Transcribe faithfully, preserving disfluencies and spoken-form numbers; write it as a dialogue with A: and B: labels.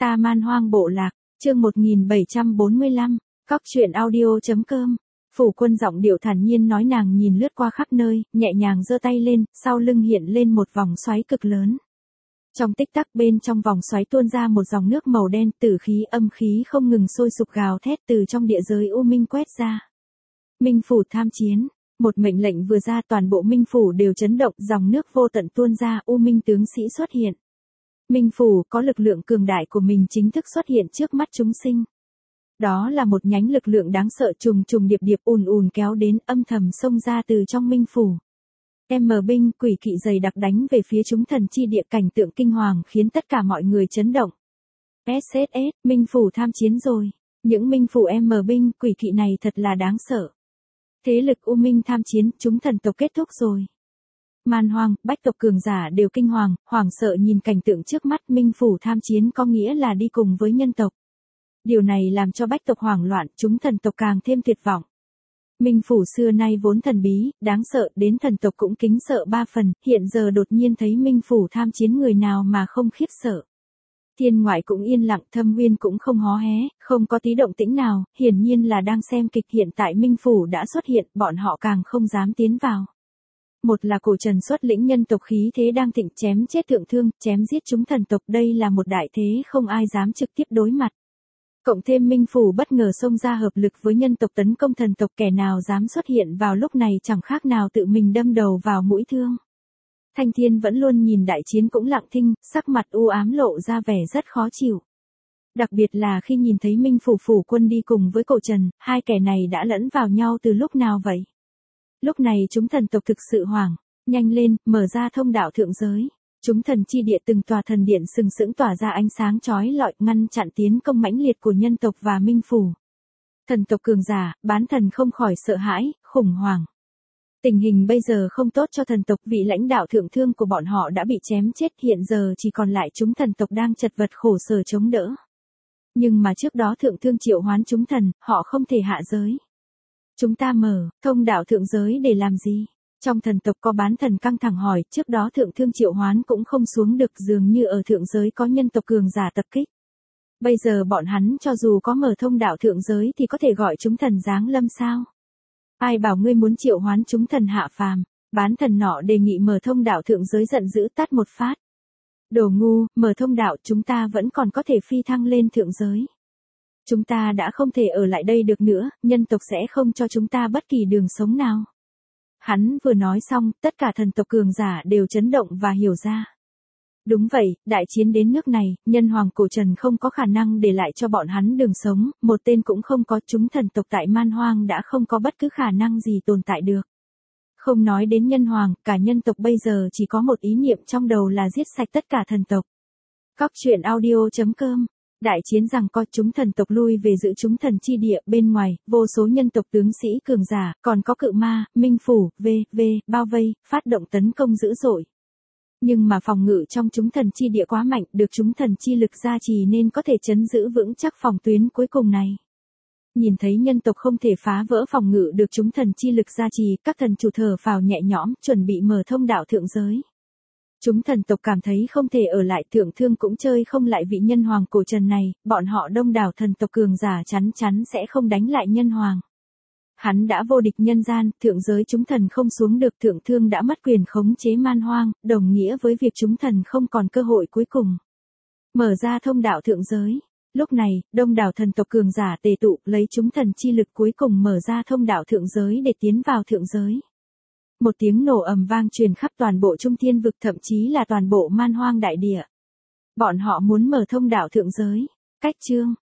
A: Ta Man Hoang Bộ Lạc, chương một nghìn bảy trăm bốn mươi lăm, cóc truyện audio chấm com. Phủ Quân giọng điệu thản nhiên nói, nàng nhìn lướt qua khắp nơi, nhẹ nhàng giơ tay lên, sau lưng hiện lên một vòng xoáy cực lớn. Trong tích tắc bên trong vòng xoáy tuôn ra một dòng nước màu đen, tử khí âm khí không ngừng sôi sục gào thét từ trong địa giới u minh quét ra. Minh phủ tham chiến, một mệnh lệnh vừa ra, toàn bộ Minh phủ đều chấn động, dòng nước vô tận tuôn ra, u minh tướng sĩ xuất hiện. Minh phủ có lực lượng cường đại của mình chính thức xuất hiện trước mắt chúng sinh. Đó là một nhánh lực lượng đáng sợ trùng trùng điệp điệp ùn ùn kéo đến, âm thầm xông ra từ trong Minh phủ. M binh quỷ kỵ dày đặc đánh về phía chúng thần chi địa, cảnh tượng kinh hoàng khiến tất cả mọi người chấn động. ét ét ét, Minh phủ tham chiến rồi. Những Minh phủ M binh quỷ kỵ này thật là đáng sợ. Thế lực U Minh tham chiến, chúng thần tộc kết thúc rồi. Man Hoang, bách tộc cường giả đều kinh hoàng, hoảng sợ nhìn cảnh tượng trước mắt. Minh phủ tham chiến có nghĩa là đi cùng với nhân tộc. Điều này làm cho bách tộc hoảng loạn, chúng thần tộc càng thêm tuyệt vọng. Minh phủ xưa nay vốn thần bí, đáng sợ, đến thần tộc cũng kính sợ ba phần, hiện giờ đột nhiên thấy Minh phủ tham chiến, người nào mà không khiếp sợ. Thiên ngoại cũng yên lặng, thâm uyên cũng không hó hé, không có tí động tĩnh nào, hiển nhiên là đang xem kịch. Hiện tại Minh phủ đã xuất hiện, bọn họ càng không dám tiến vào. Một là Cổ Trần xuất lĩnh nhân tộc khí thế đang thịnh, chém chết thượng thương, chém giết chúng thần tộc, đây là một đại thế không ai dám trực tiếp đối mặt. Cộng thêm Minh phủ bất ngờ xông ra hợp lực với nhân tộc tấn công thần tộc, kẻ nào dám xuất hiện vào lúc này chẳng khác nào tự mình đâm đầu vào mũi thương. Thanh Thiên vẫn luôn nhìn đại chiến cũng lặng thinh, sắc mặt u ám lộ ra vẻ rất khó chịu. Đặc biệt là khi nhìn thấy Minh phủ phủ quân đi cùng với Cổ Trần, hai kẻ này đã lẫn vào nhau từ lúc nào vậy? Lúc này chúng thần tộc thực sự hoảng, nhanh lên, mở ra thông đạo thượng giới. Chúng thần chi địa từng tòa thần điện sừng sững tỏa ra ánh sáng chói lọi, ngăn chặn tiến công mãnh liệt của nhân tộc và Minh phủ. Thần tộc cường giả, bán thần không khỏi sợ hãi, khủng hoảng. Tình hình bây giờ không tốt cho thần tộc, vị lãnh đạo thượng thương của bọn họ đã bị chém chết, hiện giờ chỉ còn lại chúng thần tộc đang chật vật khổ sở chống đỡ. Nhưng mà trước đó thượng thương triệu hoán chúng thần, họ không thể hạ giới. Chúng ta mở thông đạo thượng giới để làm gì? Trong thần tộc có bán thần căng thẳng hỏi, trước đó thượng thương triệu hoán cũng không xuống được, dường như ở thượng giới có nhân tộc cường giả tập kích. Bây giờ bọn hắn cho dù có mở thông đạo thượng giới thì có thể gọi chúng thần giáng lâm sao? Ai bảo ngươi muốn triệu hoán chúng thần hạ phàm? Bán thần nọ đề nghị mở thông đạo thượng giới, giận dữ tát một phát. Đồ ngu, mở thông đạo chúng ta vẫn còn có thể phi thăng lên thượng giới. Chúng ta đã không thể ở lại đây được nữa, nhân tộc sẽ không cho chúng ta bất kỳ đường sống nào. Hắn vừa nói xong, tất cả thần tộc cường giả đều chấn động và hiểu ra. Đúng vậy, đại chiến đến nước này, nhân hoàng Cổ Trần không có khả năng để lại cho bọn hắn đường sống, một tên cũng không có, chúng thần tộc tại Man Hoang đã không có bất cứ khả năng gì tồn tại được. Không nói đến nhân hoàng, cả nhân tộc bây giờ chỉ có một ý niệm trong đầu là giết sạch tất cả thần tộc. Cóc truyện audio chấm com. Đại chiến rằng co, chúng thần tộc lui về giữ chúng thần chi địa, bên ngoài, vô số nhân tộc tướng sĩ cường giả, còn có cự ma, Minh phủ, v, v, bao vây, phát động tấn công dữ dội. Nhưng mà phòng ngự trong chúng thần chi địa quá mạnh, được chúng thần chi lực gia trì nên có thể trấn giữ vững chắc phòng tuyến cuối cùng này. Nhìn thấy nhân tộc không thể phá vỡ phòng ngự được chúng thần chi lực gia trì, các thần chủ thở phào nhẹ nhõm, chuẩn bị mở thông đạo thượng giới. Chúng thần tộc cảm thấy không thể ở lại, thượng thương cũng chơi không lại vị nhân hoàng Cổ Trần này, bọn họ đông đảo thần tộc cường giả chắn chắn sẽ không đánh lại nhân hoàng. Hắn đã vô địch nhân gian, thượng giới chúng thần không xuống được, thượng thương đã mất quyền khống chế Man Hoang, đồng nghĩa với việc chúng thần không còn cơ hội cuối cùng. Mở ra thông đạo thượng giới. Lúc này, đông đảo thần tộc cường giả tề tụ, lấy chúng thần chi lực cuối cùng mở ra thông đạo thượng giới để tiến vào thượng giới. Một tiếng nổ ầm vang truyền khắp toàn bộ Trung Thiên vực, thậm chí là toàn bộ Man Hoang đại địa. Bọn họ muốn mở thông đạo thượng giới. Cách chương